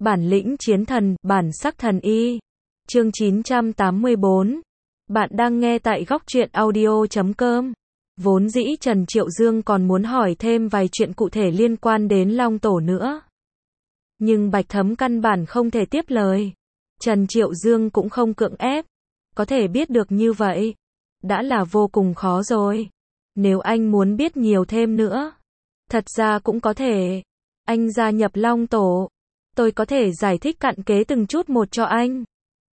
Bản lĩnh chiến thần, bản sắc thần y. Chương 984. Bạn đang nghe tại góc truyện audio.com. Vốn dĩ Trần Triệu Dương còn muốn hỏi thêm vài chuyện cụ thể liên quan đến Long Tổ nữa. Nhưng Bạch Thấm căn bản không thể tiếp lời. Trần Triệu Dương cũng không cưỡng ép. Có thể biết được như vậy đã là vô cùng khó rồi. Nếu anh muốn biết nhiều thêm nữa, thật ra cũng có thể. Anh gia nhập Long Tổ, tôi có thể giải thích cặn kẽ từng chút một cho anh.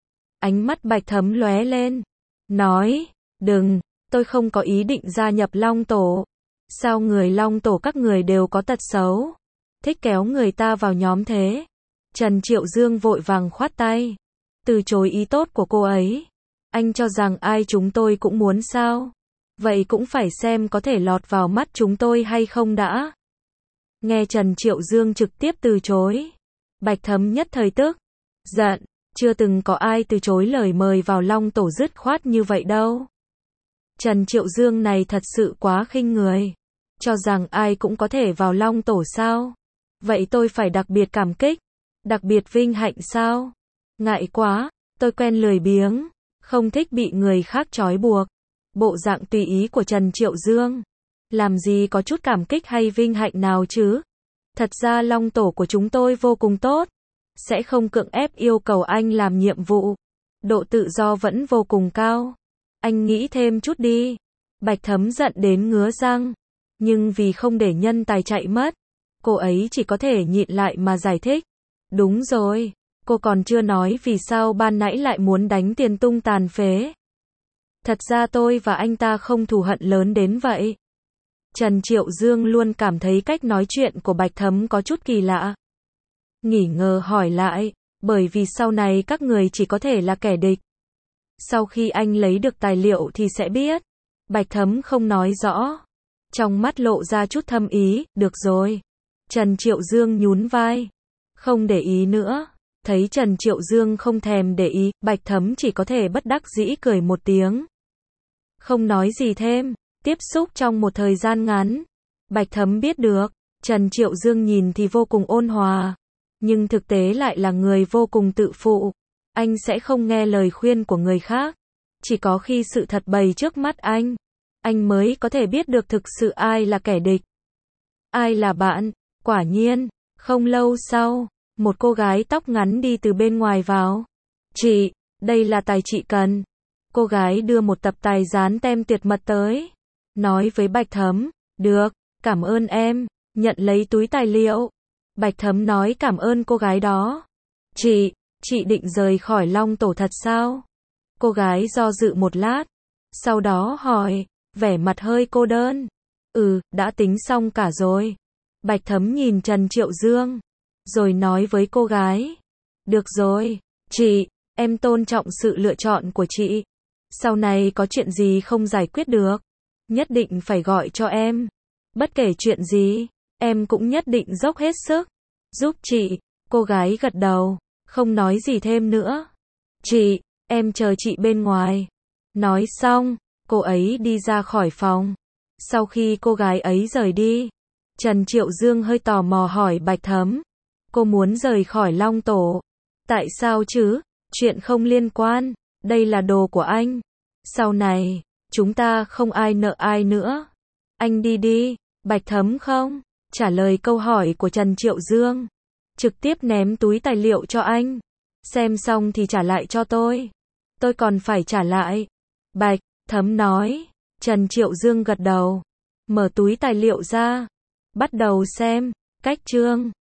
Ánh mắt Bạch Thấm lóe lên, nói, đừng, tôi không có ý định gia nhập Long Tổ. Sao người Long Tổ các người đều có tật xấu, thích kéo người ta vào nhóm thế? Trần Triệu Dương vội vàng khoát tay, từ chối ý tốt của cô ấy. Anh cho rằng ai chúng tôi cũng muốn sao? Vậy cũng phải xem có thể lọt vào mắt chúng tôi hay không đã. Nghe Trần Triệu Dương trực tiếp từ chối, Bạch Thấm nhất thời tức giận, chưa từng có ai từ chối lời mời vào Long Tổ dứt khoát như vậy đâu. Trần Triệu Dương này thật sự quá khinh người, cho rằng ai cũng có thể vào Long Tổ sao? Vậy tôi phải đặc biệt cảm kích, đặc biệt vinh hạnh sao? Ngại quá, tôi quen lười biếng, không thích bị người khác trói buộc. Bộ dạng tùy ý của Trần Triệu Dương, làm gì có chút cảm kích hay vinh hạnh nào chứ? Thật ra Long Tổ của chúng tôi vô cùng tốt, sẽ không cưỡng ép yêu cầu anh làm nhiệm vụ. Độ tự do vẫn vô cùng cao. Anh nghĩ thêm chút đi. Bạch Thấm giận đến ngứa răng, nhưng vì không để nhân tài chạy mất, cô ấy chỉ có thể nhịn lại mà giải thích. Đúng rồi, cô còn chưa nói vì sao ban nãy lại muốn đánh Tiền Tung tàn phế. Thật ra tôi và anh ta không thù hận lớn đến vậy. Trần Triệu Dương luôn cảm thấy cách nói chuyện của Bạch Thấm có chút kỳ lạ. Nghỉ ngờ hỏi lại, bởi vì sau này các người chỉ có thể là kẻ địch. Sau khi anh lấy được tài liệu thì sẽ biết. Bạch Thấm không nói rõ, trong mắt lộ ra chút thâm ý. Được rồi. Trần Triệu Dương nhún vai, không để ý nữa. Thấy Trần Triệu Dương không thèm để ý, Bạch Thấm chỉ có thể bất đắc dĩ cười một tiếng, không nói gì thêm. Tiếp xúc trong một thời gian ngắn, Bạch Thấm biết được, Trần Triệu Dương nhìn thì vô cùng ôn hòa, nhưng thực tế lại là người vô cùng tự phụ. Anh sẽ không nghe lời khuyên của người khác. Chỉ có khi sự thật bày trước mắt anh mới có thể biết được thực sự ai là kẻ địch, ai là bạn. Quả nhiên, không lâu sau, một cô gái tóc ngắn đi từ bên ngoài vào. Chị, đây là tài chị cần. Cô gái đưa một tập tài dán tem tuyệt mật tới, nói với Bạch Thấm, được, cảm ơn em, nhận lấy túi tài liệu. Bạch Thấm nói cảm ơn cô gái đó. Chị định rời khỏi Long Tổ thật sao? Cô gái do dự một lát, sau đó hỏi, vẻ mặt hơi cô đơn. Đã tính xong cả rồi. Bạch Thấm nhìn Trần Triệu Dương, rồi nói với cô gái, được rồi, chị, em tôn trọng sự lựa chọn của chị. Sau này có chuyện gì không giải quyết được, nhất định phải gọi cho em. Bất kể chuyện gì, em cũng nhất định dốc hết sức giúp chị. Cô gái gật đầu, không nói gì thêm nữa. Chị, em chờ chị bên ngoài. Nói xong, cô ấy đi ra khỏi phòng. Sau khi cô gái ấy rời đi, Trần Triệu Dương hơi tò mò hỏi Bạch Thấm, cô muốn rời khỏi Long Tổ? Tại sao chứ? Chuyện không liên quan, đây là đồ của anh. Sau này, chúng ta không ai nợ ai nữa. Anh đi đi. Bạch Thấm không trả lời câu hỏi của Trần Triệu Dương, trực tiếp ném túi tài liệu cho anh. Xem xong thì trả lại cho tôi. Tôi còn phải trả lại. Bạch Thấm nói. Trần Triệu Dương gật đầu, mở túi tài liệu ra, bắt đầu xem. Cách chương